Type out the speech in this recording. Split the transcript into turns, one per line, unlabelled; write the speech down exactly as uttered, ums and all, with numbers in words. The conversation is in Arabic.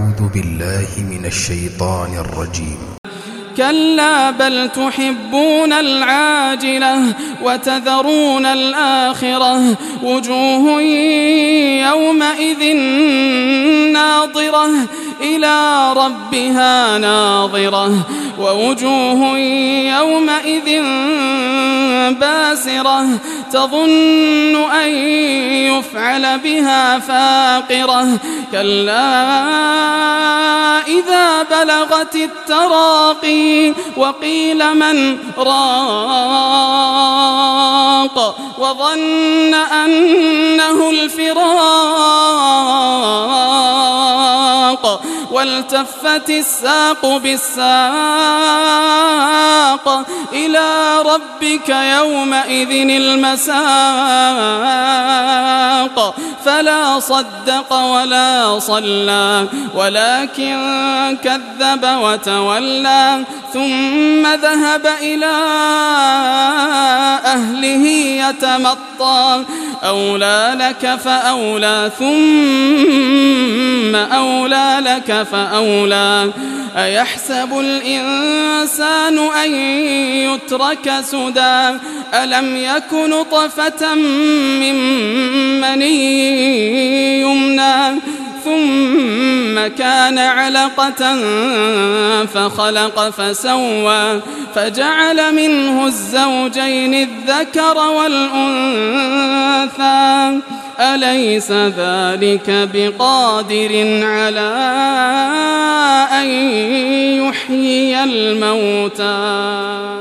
أعوذ بالله من الشيطان الرجيم.
كلا بل تحبون العاجلة وتذرون الآخرة وجوه يومئذ ناظرة إلى ربها ناظرة ووجوه يومئذ باسرة تظن أن يفعل بها فاقرة كلا إذا بلغت التراقي وقيل من راق وظن أنه الفراق والتفت الساق بالساق إلى ربك يومئذ المساق فلا صدق ولا صلى ولكن كذب وتولى ثم ذهب إلى أهله يتمطى أولى لك فأولى ثم أولى لك فأولى أيحسب الإنسان أن يترك سدى ألم يك نطفة من مني يمنى ثم كان علقة فخلق فسوى فجعل منه الزوجين الذكر والأنثى أليس ذلك بقادر على أن يحيي الموتى